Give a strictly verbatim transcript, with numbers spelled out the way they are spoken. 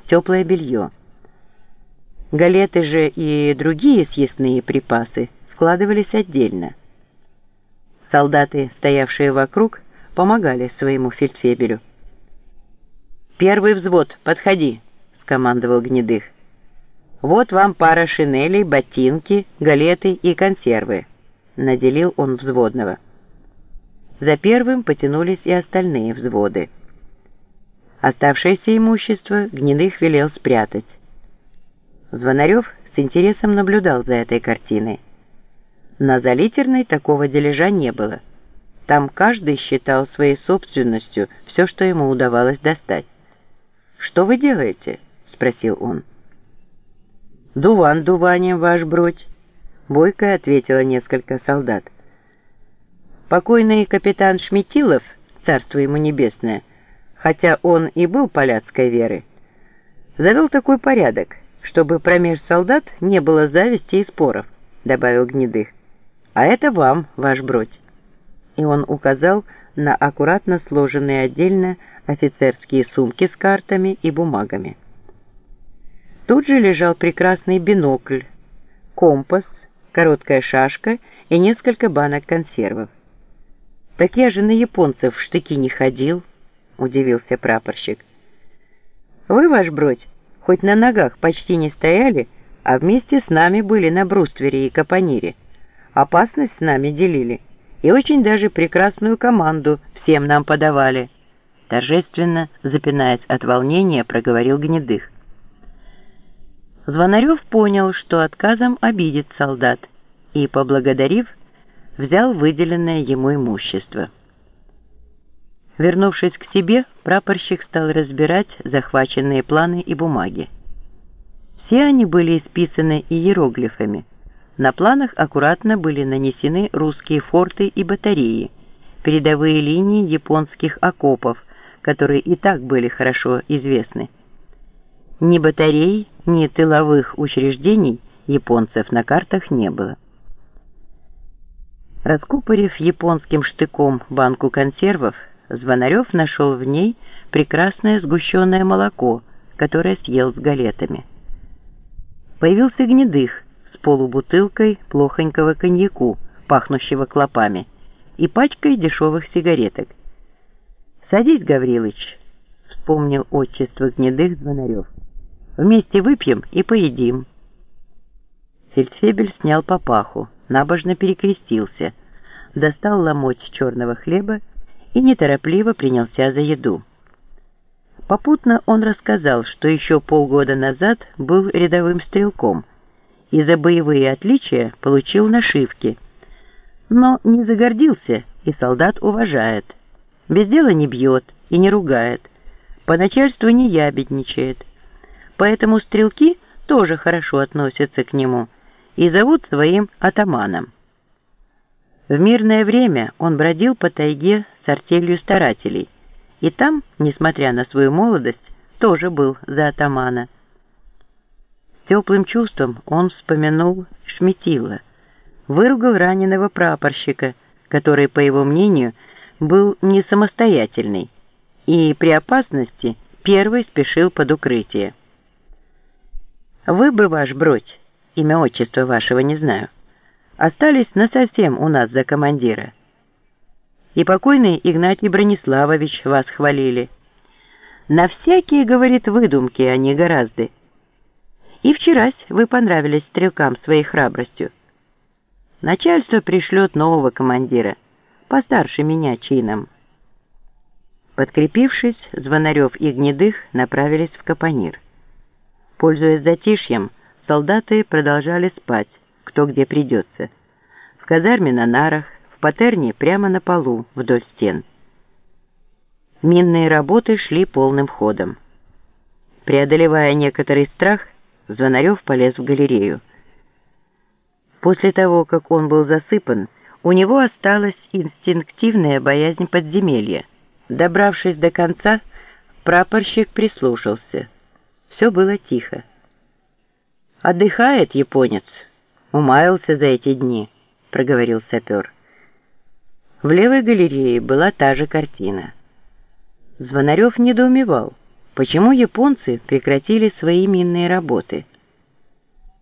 теплое белье. Галеты же и другие съестные припасы складывались отдельно. Солдаты, стоявшие вокруг, помогали своему фельдфебелю. «Первый взвод, подходи!» — скомандовал Гнедых. «Вот вам пара шинелей, ботинки, галеты и консервы», — наделил он взводного. За первым потянулись и остальные взводы. Оставшееся имущество Гнедых велел спрятать. Звонарев с интересом наблюдал за этой картиной. На Залитерной такого дележа не было. Там каждый считал своей собственностью все, что ему удавалось достать. «Что вы делаете?» — спросил он. «Дуван дуванием, ваш бродь», — бойко ответило несколько солдат. Покойный капитан Шметилов, царство ему небесное, хотя он и был поляцкой веры, завел такой порядок, чтобы промеж солдат не было зависти и споров, — добавил Гнедых. «А это вам, ваш бродь». И он указал на аккуратно сложенные отдельно офицерские сумки с картами и бумагами. Тут же лежал прекрасный бинокль, компас, короткая шашка и несколько банок консервов. «Так я же на японцев в штыки не ходил», — удивился прапорщик. «Вы, ваш бродь, хоть на ногах почти не стояли, а вместе с нами были на бруствере и капонире. Опасность с нами делили и очень даже прекрасную команду всем нам подавали», — торжественно, запинаясь от волнения, проговорил Гнедых. Звонарев понял, что отказом обидит солдат, и, поблагодарив, взял выделенное ему имущество. Вернувшись к себе, прапорщик стал разбирать захваченные планы и бумаги. Все они были исписаны иероглифами. На планах аккуратно были нанесены русские форты и батареи, передовые линии японских окопов, которые и так были хорошо известны. Ни батарей, ни тыловых учреждений японцев на картах не было. Раскупорив японским штыком банку консервов, Звонарев нашел в ней прекрасное сгущенное молоко, которое съел с галетами. Появился Гнедых с полубутылкой плохонького коньяку, пахнущего клопами, и пачкой дешевых сигареток. «Садись, Гаврилыч», — вспомнил отчество Гнедых Звонарев. «Вместе выпьем и поедим». Фельдфебель снял папаху, набожно перекрестился, достал ломоть черного хлеба и неторопливо принялся за еду. Попутно он рассказал, что еще полгода назад был рядовым стрелком и за боевые отличия получил нашивки, но не загордился и солдат уважает. Без дела не бьет и не ругает, по начальству не ябедничает, поэтому стрелки тоже хорошо относятся к нему и зовут своим атаманом. В мирное время он бродил по тайге с артелью старателей, и там, несмотря на свою молодость, тоже был за атамана. С теплым чувством он вспомянул Шметила, выругал раненого прапорщика, который, по его мнению, был не самостоятельный, и при опасности первый спешил под укрытие. «Вы бы, ваш бродь, имя отчества вашего не знаю, остались насовсем у нас за командира. И покойный Игнатий Брониславович вас хвалили. На всякие, говорит, выдумки они гораздо. И вчерась вы понравились стрелкам своей храбростью. Начальство пришлет нового командира, постарше меня чином». Подкрепившись, Звонарев и Гнедых направились в Капонир. Пользуясь затишьем, солдаты продолжали спать, кто где придется. В казарме на нарах, в патерне прямо на полу, вдоль стен. Минные работы шли полным ходом. Преодолевая некоторый страх, Звонарев полез в галерею. После того, как он был засыпан, у него осталась инстинктивная боязнь подземелья. Добравшись до конца, прапорщик прислушался. Все было тихо. «Отдыхает японец, умаялся за эти дни», — проговорил сапер. В левой галерее была та же картина. Звонарев недоумевал, Почему японцы прекратили свои минные работы?